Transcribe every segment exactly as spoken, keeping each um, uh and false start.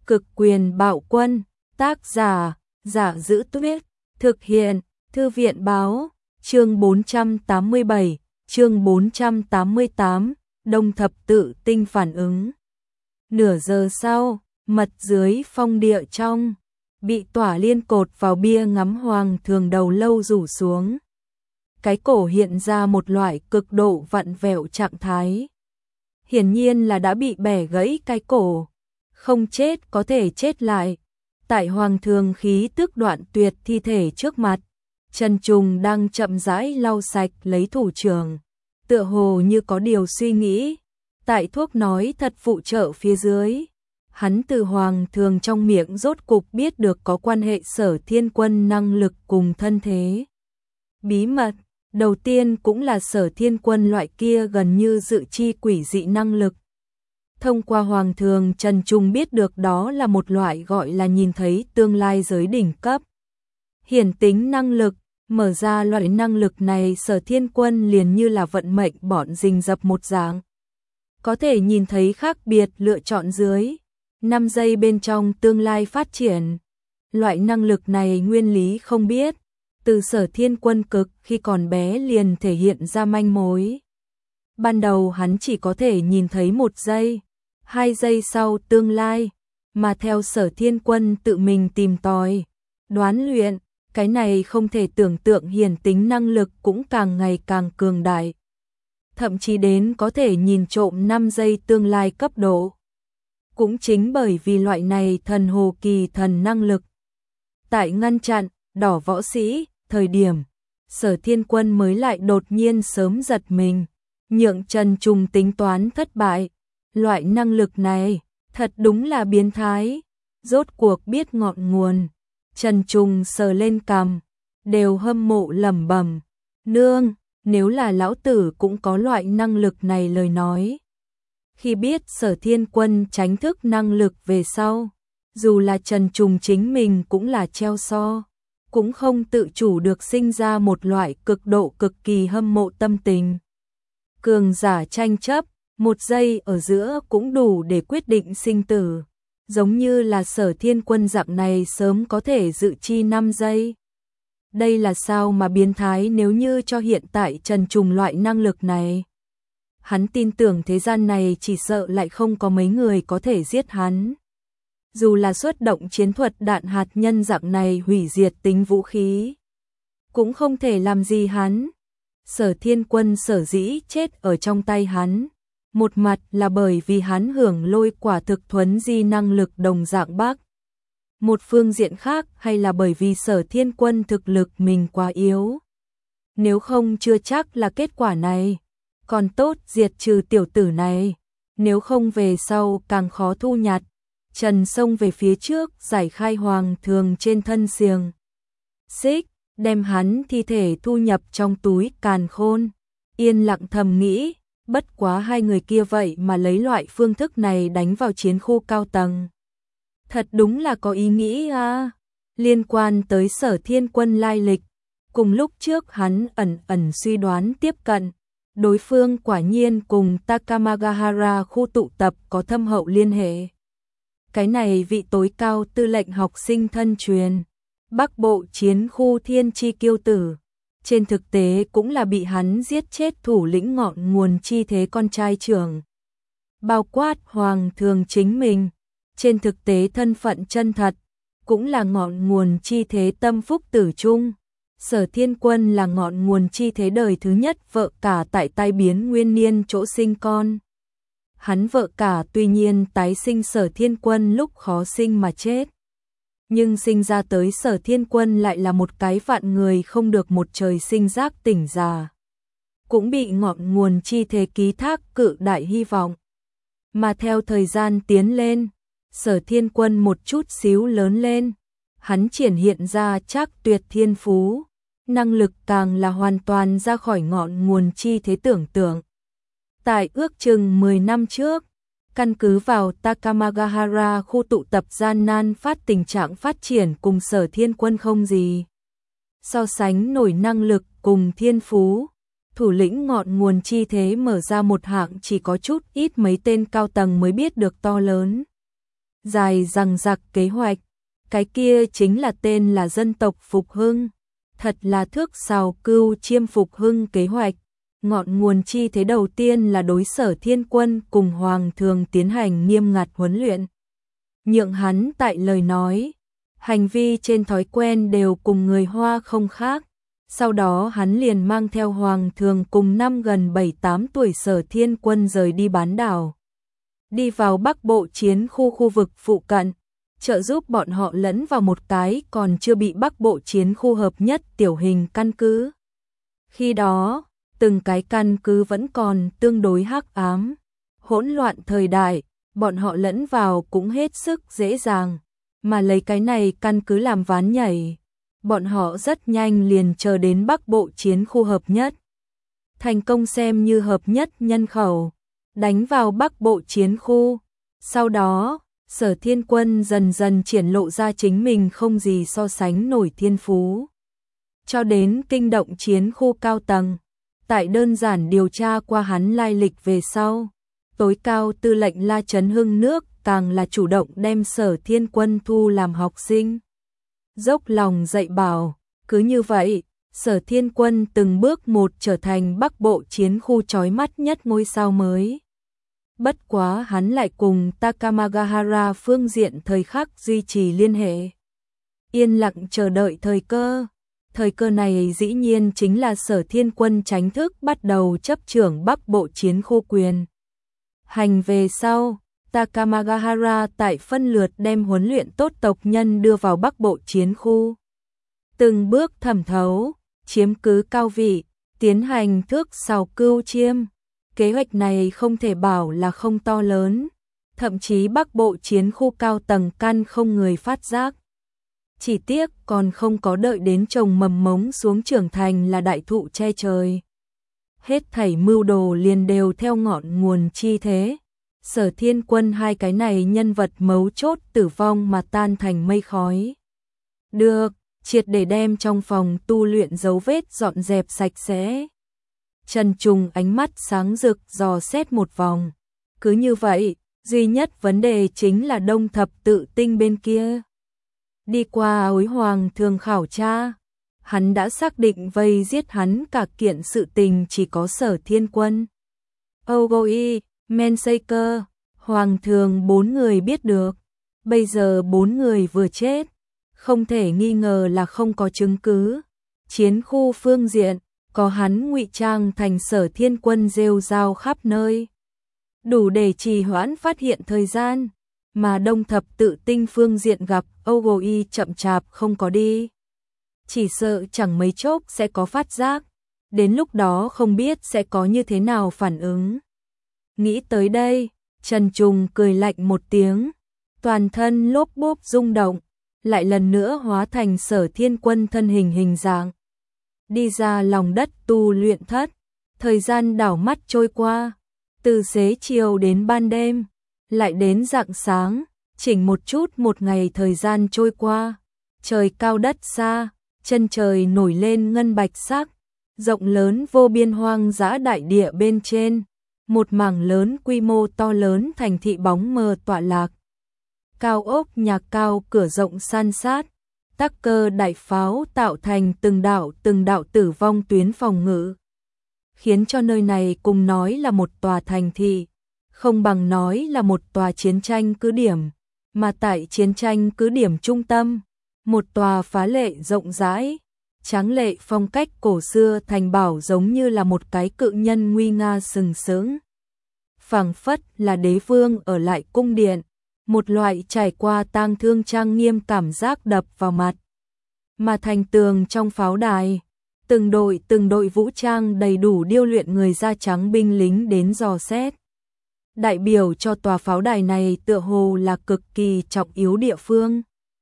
Cực quyền bạo quân, tác giả, Giả Giữ Tuyết, thực hiện, Thư viện báo, chương bốn trăm tám mươi bảy, chương bốn trăm tám mươi tám, Đông Thập Tự Tinh phản ứng. Nửa giờ sau, mật dưới phong địa trong, bị tỏa liên cột vào bia ngắm hoàng thường đầu lâu rủ xuống. Cái cổ hiện ra một loại cực độ vặn vẹo trạng thái. Hiển nhiên là đã bị bẻ gãy cái cổ. Không chết có thể chết lại. Tại hoàng thường khí tức đoạn tuyệt thi thể trước mặt, Trần Trùng đang chậm rãi lau sạch lấy thủ trưởng, tựa hồ như có điều suy nghĩ. Tại thuốc nói thật phụ trợ phía dưới, hắn từ hoàng thường trong miệng rốt cục biết được có quan hệ Sở Thiên Quân năng lực cùng thân thế. Bí mật, đầu tiên cũng là Sở Thiên Quân loại kia gần như dự chi quỷ dị năng lực. Thông qua hoàng thường, Trần Trung biết được đó là một loại gọi là nhìn thấy tương lai giới đỉnh cấp. Hiển tính năng lực, mở ra loại năng lực này Sở Thiên Quân liền như là vận mệnh bọn rình rập một dạng. Có thể nhìn thấy khác biệt lựa chọn dưới năm giây bên trong tương lai phát triển. Loại năng lực này nguyên lý không biết, từ Sở Thiên Quân cực khi còn bé liền thể hiện ra manh mối. Ban đầu hắn chỉ có thể nhìn thấy một giây, hai giây sau tương lai, mà theo Sở Thiên Quân tự mình tìm tòi, đoán luyện, cái này không thể tưởng tượng hiển tính năng lực cũng càng ngày càng cường đại. Thậm chí đến có thể nhìn trộm năm giây tương lai cấp độ. Cũng chính bởi vì loại này thần hồ kỳ thần năng lực. Tại ngăn chặn, đỏ võ sĩ, thời điểm, Sở Thiên Quân mới lại đột nhiên sớm giật mình, nhượng Trần Trùng tính toán thất bại. Loại năng lực này, thật đúng là biến thái, rốt cuộc biết ngọn nguồn. Trần Trùng sờ lên cằm, đều hâm mộ lẩm bẩm, nương, nếu là lão tử cũng có loại năng lực này lời nói. Khi biết Sở Thiên Quân tránh thức năng lực về sau, dù là Trần Trùng chính mình cũng là treo so, cũng không tự chủ được sinh ra một loại cực độ cực kỳ hâm mộ tâm tình. Cường giả tranh chấp, một giây ở giữa cũng đủ để quyết định sinh tử, giống như là Sở Thiên Quân dạng này sớm có thể dự chi năm giây. Đây là sao mà biến thái nếu như cho hiện tại Trần Trùng loại năng lực này. Hắn tin tưởng thế gian này chỉ sợ lại không có mấy người có thể giết hắn. Dù là xuất động chiến thuật đạn hạt nhân dạng này hủy diệt tính vũ khí, cũng không thể làm gì hắn. Sở Thiên Quân sở dĩ chết ở trong tay hắn, một mặt là bởi vì hắn hưởng lôi quả thực thuấn di năng lực đồng dạng bác. Một phương diện khác hay là bởi vì Sở Thiên Quân thực lực mình quá yếu. Nếu không chưa chắc là kết quả này. Còn tốt diệt trừ tiểu tử này. Nếu không về sau càng khó thu nhặt. Trần xông về phía trước giải khai hoàng thường trên thân xiềng xích, đem hắn thi thể thu nhập trong túi càn khôn. Yên lặng thầm nghĩ, bất quá hai người kia vậy mà lấy loại phương thức này đánh vào chiến khu cao tầng. Thật đúng là có ý nghĩ à. Liên quan tới Sở Thiên Quân lai lịch, cùng lúc trước hắn ẩn ẩn suy đoán tiếp cận, đối phương quả nhiên cùng Takamagahara khu tụ tập có thâm hậu liên hệ. Cái này vị tối cao tư lệnh học sinh thân truyền, Bắc Bộ chiến khu thiên chi kiêu tử, trên thực tế cũng là bị hắn giết chết thủ lĩnh ngọn nguồn chi thế con trai trưởng. Bao quát hoàng thường chính mình, trên thực tế thân phận chân thật, cũng là ngọn nguồn chi thế tâm phúc tử trung. Sở Thiên Quân là ngọn nguồn chi thế đời thứ nhất vợ cả tại tai biến nguyên niên chỗ sinh con. Hắn vợ cả tuy nhiên tái sinh Sở Thiên Quân lúc khó sinh mà chết. Nhưng sinh ra tới Sở Thiên Quân lại là một cái vạn người không được một trời sinh giác tỉnh già. Cũng bị ngọn nguồn chi thế ký thác cự đại hy vọng. Mà theo thời gian tiến lên, Sở Thiên Quân một chút xíu lớn lên. Hắn triển hiện ra chắc tuyệt thiên phú. Năng lực càng là hoàn toàn ra khỏi ngọn nguồn chi thế tưởng tượng. Tại ước chừng mười năm trước, căn cứ vào Takamagahara khu tụ tập gian nan phát tình trạng phát triển cùng Sở Thiên Quân không gì. So sánh nổi năng lực cùng thiên phú, thủ lĩnh ngọn nguồn chi thế mở ra một hạng chỉ có chút ít mấy tên cao tầng mới biết được to lớn. dài dằng dặc kế hoạch, cái kia chính là tên là dân tộc phục hưng, thật là thước sào cưu chiêm phục hưng kế hoạch. Ngọn nguồn chi thế đầu tiên là đối Sở Thiên Quân cùng Hoàng thường tiến hành nghiêm ngặt huấn luyện. Nhượng hắn tại lời nói, hành vi trên thói quen đều cùng người Hoa không khác. Sau đó hắn liền mang theo Hoàng thường cùng năm gần bảy tám tuổi Sở Thiên Quân rời đi bán đảo. Đi vào Bắc Bộ chiến khu khu vực phụ cận, trợ giúp bọn họ lẫn vào một cái còn chưa bị Bắc Bộ chiến khu hợp nhất tiểu hình căn cứ. Khi đó, từng cái căn cứ vẫn còn tương đối hắc ám, hỗn loạn thời đại, bọn họ lẫn vào cũng hết sức dễ dàng, mà lấy cái này căn cứ làm ván nhảy, bọn họ rất nhanh liền chờ đến Bắc Bộ chiến khu hợp nhất. Thành công xem như hợp nhất nhân khẩu, đánh vào Bắc Bộ chiến khu. Sau đó, Sở Thiên Quân dần dần triển lộ ra chính mình không gì so sánh nổi thiên phú. Cho đến kinh động chiến khu cao tầng, tại đơn giản điều tra qua hắn lai lịch về sau, tối cao tư lệnh La Trấn Hưng nước càng là chủ động đem Sở Thiên Quân thu làm học sinh. Dốc lòng dạy bảo, cứ như vậy, Sở Thiên Quân từng bước một trở thành Bắc Bộ chiến khu chói mắt nhất ngôi sao mới. Bất quá hắn lại cùng Takamagahara phương diện thời khắc duy trì liên hệ. Yên lặng chờ đợi thời cơ. Thời cơ này dĩ nhiên chính là Sở Thiên Quân chính thức bắt đầu chấp trưởng Bắc Bộ chiến khu quyền. Hành về sau, Takamagahara tại phân lượt đem huấn luyện tốt tộc nhân đưa vào Bắc Bộ chiến khu. Từng bước thẩm thấu, chiếm cứ cao vị, tiến hành thước sào cưu chiêm. Kế hoạch này không thể bảo là không to lớn, thậm chí Bắc Bộ chiến khu cao tầng căn không người phát giác. Chỉ tiếc còn không có đợi đến trồng mầm mống xuống trưởng thành là đại thụ che trời. Hết thảy mưu đồ liền đều theo ngọn nguồn chi thế. Sở Thiên Quân hai cái này nhân vật mấu chốt tử vong mà tan thành mây khói. Được, triệt để đem trong phòng tu luyện dấu vết dọn dẹp sạch sẽ. Trần Trùng ánh mắt sáng rực dò xét một vòng. Cứ như vậy, duy nhất vấn đề chính là Đông Thập Tự Tinh bên kia. Đi qua Ối Hoàng thường khảo tra, hắn đã xác định vây giết hắn cả kiện sự tình chỉ có Sở Thiên Quân. Ogoi, Mensaker, Hoàng thường bốn người biết được. Bây giờ bốn người vừa chết, không thể nghi ngờ là không có chứng cứ. Chiến khu phương diện, có hắn ngụy trang thành Sở Thiên Quân rêu rao khắp nơi, đủ để trì hoãn phát hiện thời gian, mà Đông Thập Tự Tinh phương diện gặp Ogoi chậm chạp không có đi. Chỉ sợ chẳng mấy chốc sẽ có phát giác, đến lúc đó không biết sẽ có như thế nào phản ứng. Nghĩ tới đây, Trần Trùng cười lạnh một tiếng, toàn thân lốp bốp rung động, lại lần nữa hóa thành Sở Thiên Quân thân hình hình dạng. Đi ra lòng đất tu luyện thất, thời gian đảo mắt trôi qua, từ xế chiều đến ban đêm, lại đến rạng sáng, chỉnh một chút một ngày thời gian trôi qua, trời cao đất xa, chân trời nổi lên ngân bạch sắc, rộng lớn vô biên hoang dã đại địa bên trên, một mảng lớn quy mô to lớn thành thị bóng mờ tọa lạc. Cao ốc nhà cao cửa rộng san sát, tắc cơ đại pháo tạo thành từng đạo từng đạo tử vong tuyến phòng ngự, khiến cho nơi này cùng nói là một tòa thành thị, không bằng nói là một tòa chiến tranh cứ điểm, mà tại chiến tranh cứ điểm trung tâm, một tòa phá lệ rộng rãi, tráng lệ phong cách cổ xưa thành bảo giống như là một cái cự nhân nguy nga sừng sững. Phảng phất là đế vương ở lại cung điện, một loại trải qua tang thương trang nghiêm cảm giác đập vào mặt. Mà thành tường trong pháo đài, từng đội từng đội vũ trang đầy đủ điêu luyện người da trắng binh lính đến dò xét. Đại biểu cho tòa pháo đài này tựa hồ là cực kỳ trọng yếu địa phương.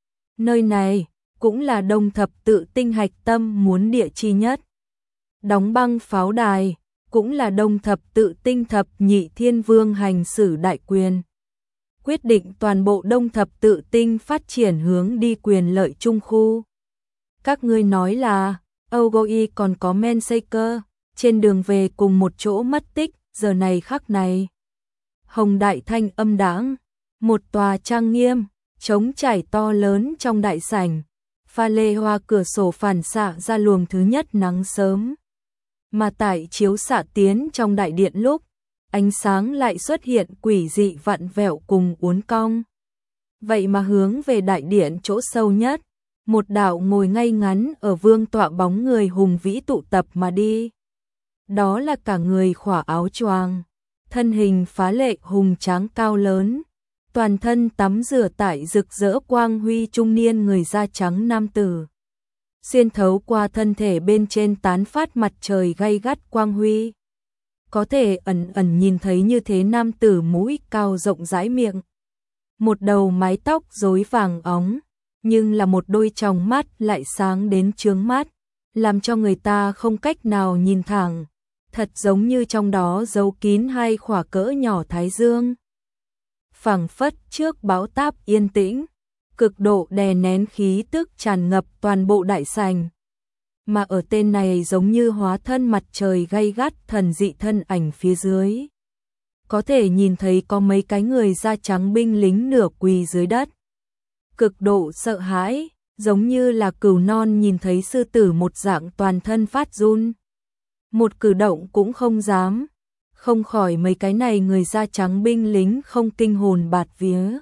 Nơi này cũng là Đông Thập Tự Tinh hạch tâm muốn địa chi nhất. Đóng băng pháo đài cũng là Đông Thập Tự Tinh thập nhị thiên vương hành xử đại quyền. Quyết định toàn bộ Đông Thập Tự Tinh phát triển hướng đi quyền lợi trung khu. Các ngươi nói là Ogoi còn có Mensaker trên đường về cùng một chỗ mất tích, giờ này khắc này. Hồng Đại thanh âm đáng, Một tòa trang nghiêm, trống trải to lớn trong đại sảnh, pha lê hoa cửa sổ phản xạ ra luồng thứ nhất nắng sớm. Mà tại chiếu xạ tiến trong đại điện lúc, ánh sáng lại xuất hiện quỷ dị vặn vẹo cùng uốn cong. Vậy mà hướng về đại điện chỗ sâu nhất, một đạo ngồi ngay ngắn ở vương tọa bóng người hùng vĩ tụ tập mà đi. Đó là cả người khỏa áo choàng, thân hình phá lệ hùng tráng cao lớn, toàn thân tắm rửa tại rực rỡ quang huy trung niên người da trắng nam tử. Xuyên thấu qua thân thể bên trên tán phát mặt trời gay gắt quang huy. Có thể ẩn ẩn nhìn thấy như thế nam tử mũi cao rộng rãi miệng. Một đầu mái tóc rối vàng óng, nhưng là một đôi tròng mắt lại sáng đến chướng mắt, làm cho người ta không cách nào nhìn thẳng. Thật giống như trong đó giấu kín hai khỏa cỡ nhỏ thái dương. Phảng phất trước bão táp yên tĩnh, cực độ đè nén khí tức tràn ngập toàn bộ đại sảnh. Mà ở tên này giống như hóa thân mặt trời gay gắt thần dị thân ảnh phía dưới. Có thể nhìn thấy có mấy cái người da trắng binh lính nửa quỳ dưới đất. Cực độ sợ hãi, giống như là cừu non nhìn thấy sư tử một dạng toàn thân phát run. Một cử động cũng không dám, không khỏi mấy cái này người da trắng binh lính không kinh hồn bạt vía.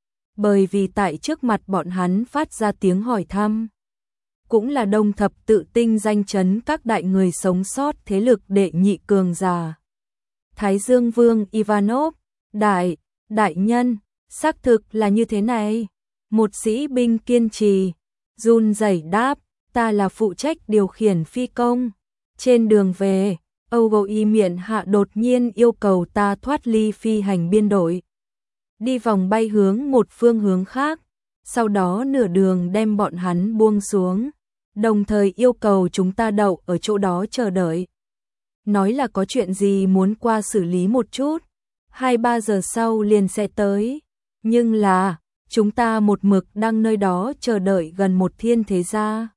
Bởi vì tại trước mặt bọn hắn phát ra tiếng hỏi thăm. Cũng là đông thập tự tinh danh chấn các đại người sống sót thế lực đệ nhị cường giả. Thái Dương Vương Ivanov, đại, đại nhân, xác thực là như thế này. Một sĩ binh kiên trì, run rẩy đáp, ta là phụ trách điều khiển phi công. Trên đường về, Ogoi miệng hạ đột nhiên yêu cầu ta thoát ly phi hành biên đội. Đi vòng bay hướng một phương hướng khác, sau đó nửa đường đem bọn hắn buông xuống, đồng thời yêu cầu chúng ta đậu ở chỗ đó chờ đợi. Nói là có chuyện gì muốn qua xử lý một chút, hai ba giờ sau liền sẽ tới, nhưng là, chúng ta một mực đang nơi đó chờ đợi gần một thiên thế gia.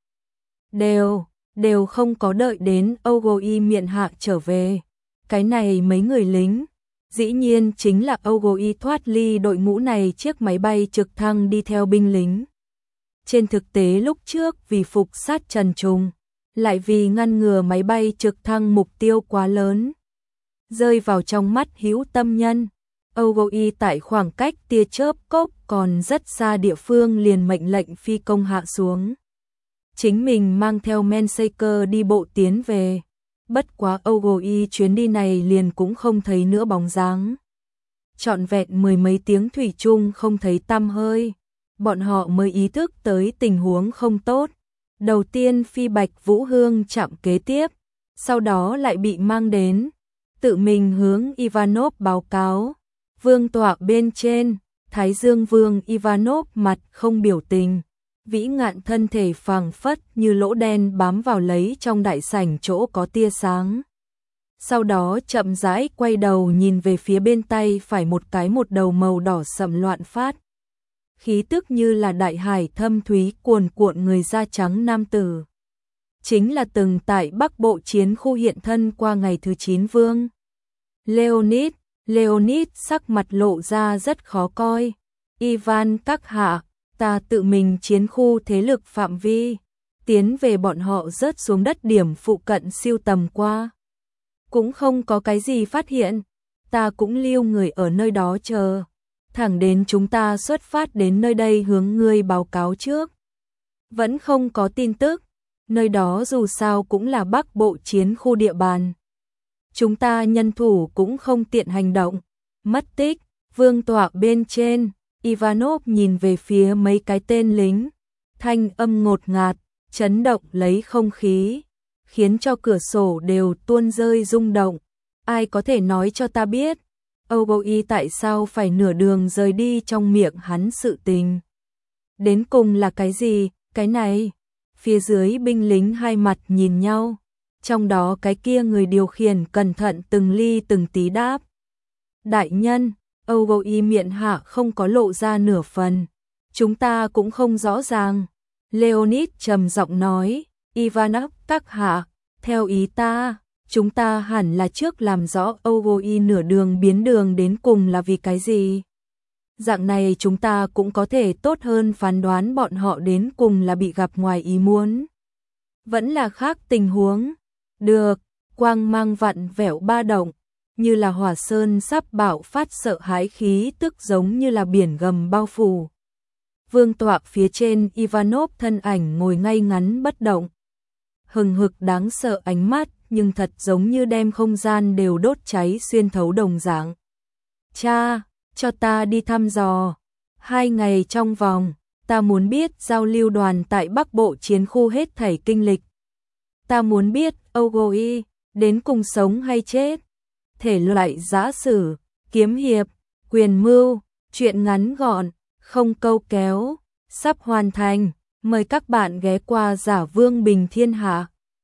Đều, đều không có đợi đến Ogoi miệng hạ trở về. Cái này mấy người lính, dĩ nhiên chính là Ogoi thoát ly đội ngũ này chiếc máy bay trực thăng đi theo binh lính. Trên thực tế lúc trước vì phục sát Trần Trùng, lại vì ngăn ngừa máy bay trực thăng mục tiêu quá lớn, rơi vào trong mắt hữu tâm nhân, Ogoi tại khoảng cách tia chớp cốc còn rất xa địa phương liền mệnh lệnh phi công hạ xuống. Chính mình mang theo Mensaker đi bộ tiến về. Bất quá Ogoi chuyến đi này liền cũng không thấy nữa bóng dáng. Trọn vẹn mười mấy tiếng thủy chung không thấy tăm hơi. Bọn họ mới ý thức tới tình huống không tốt. Đầu tiên phi Bạch Vũ Hương chạm kế tiếp, sau đó lại bị mang đến. Tự mình hướng Ivanov báo cáo. Vương tọa bên trên, Thái Dương Vương Ivanov mặt không biểu tình. Vĩ ngạn thân thể phảng phất như lỗ đen bám vào lấy trong đại sảnh chỗ có tia sáng. Sau đó chậm rãi quay đầu nhìn về phía bên tay phải một cái một đầu màu đỏ sậm loạn phát. Khí tức như là đại hải thâm thúy cuồn cuộn người da trắng nam tử. Chính là từng tại Bắc Bộ chiến khu hiện thân qua ngày thứ chín vương. Leonid, Leonid sắc mặt lộ ra rất khó coi. Ivan các hạ, ta tự mình chiến khu thế lực phạm vi, tiến về bọn họ rớt xuống đất điểm phụ cận siêu tầm qua. Cũng không có cái gì phát hiện, ta cũng lưu người ở nơi đó chờ, thẳng đến chúng ta xuất phát đến nơi đây hướng ngươi báo cáo trước. Vẫn không có tin tức, nơi đó dù sao cũng là Bắc Bộ chiến khu địa bàn. Chúng ta nhân thủ cũng không tiện hành động, mất tích, vương tọa bên trên. Ivanov nhìn về phía mấy cái tên lính, thanh âm ngột ngạt, chấn động lấy không khí, khiến cho cửa sổ đều tuôn rơi rung động. Ai có thể nói cho ta biết, Ogoi tại sao phải nửa đường rời đi trong miệng hắn sự tình? Đến cùng là cái gì, cái này? Phía dưới binh lính hai mặt nhìn nhau, trong đó cái kia người điều khiển cẩn thận từng ly từng tí đáp. Đại nhân, Ogoi miệng hạ không có lộ ra nửa phần. Chúng ta cũng không rõ ràng. Leonid trầm giọng nói, Ivanov các hạ, theo ý ta, chúng ta hẳn là trước làm rõ Ogoi nửa đường biến đường đến cùng là vì cái gì. Dạng này chúng ta cũng có thể tốt hơn phán đoán bọn họ đến cùng là bị gặp ngoài ý muốn. Vẫn là khác tình huống. Được, quang mang vặn vẹo ba động, như là hỏa sơn sắp bạo phát sợ hãi khí tức giống như là biển gầm bao phủ. Vương tọa phía trên Ivanov thân ảnh ngồi ngay ngắn bất động. Hừng hực đáng sợ ánh mắt nhưng thật giống như đem không gian đều đốt cháy xuyên thấu đồng dạng. Cha, cho ta đi thăm dò. Hai ngày trong vòng, ta muốn biết giao lưu đoàn tại Bắc Bộ chiến khu hết thảy kinh lịch. Ta muốn biết Ogoi đến cùng sống hay chết. Thể loại giã sử, kiếm hiệp, quyền mưu, truyện ngắn gọn, không câu kéo, sắp hoàn thành. Mời các bạn ghé qua Giả Vương Bình Thiên Hạ.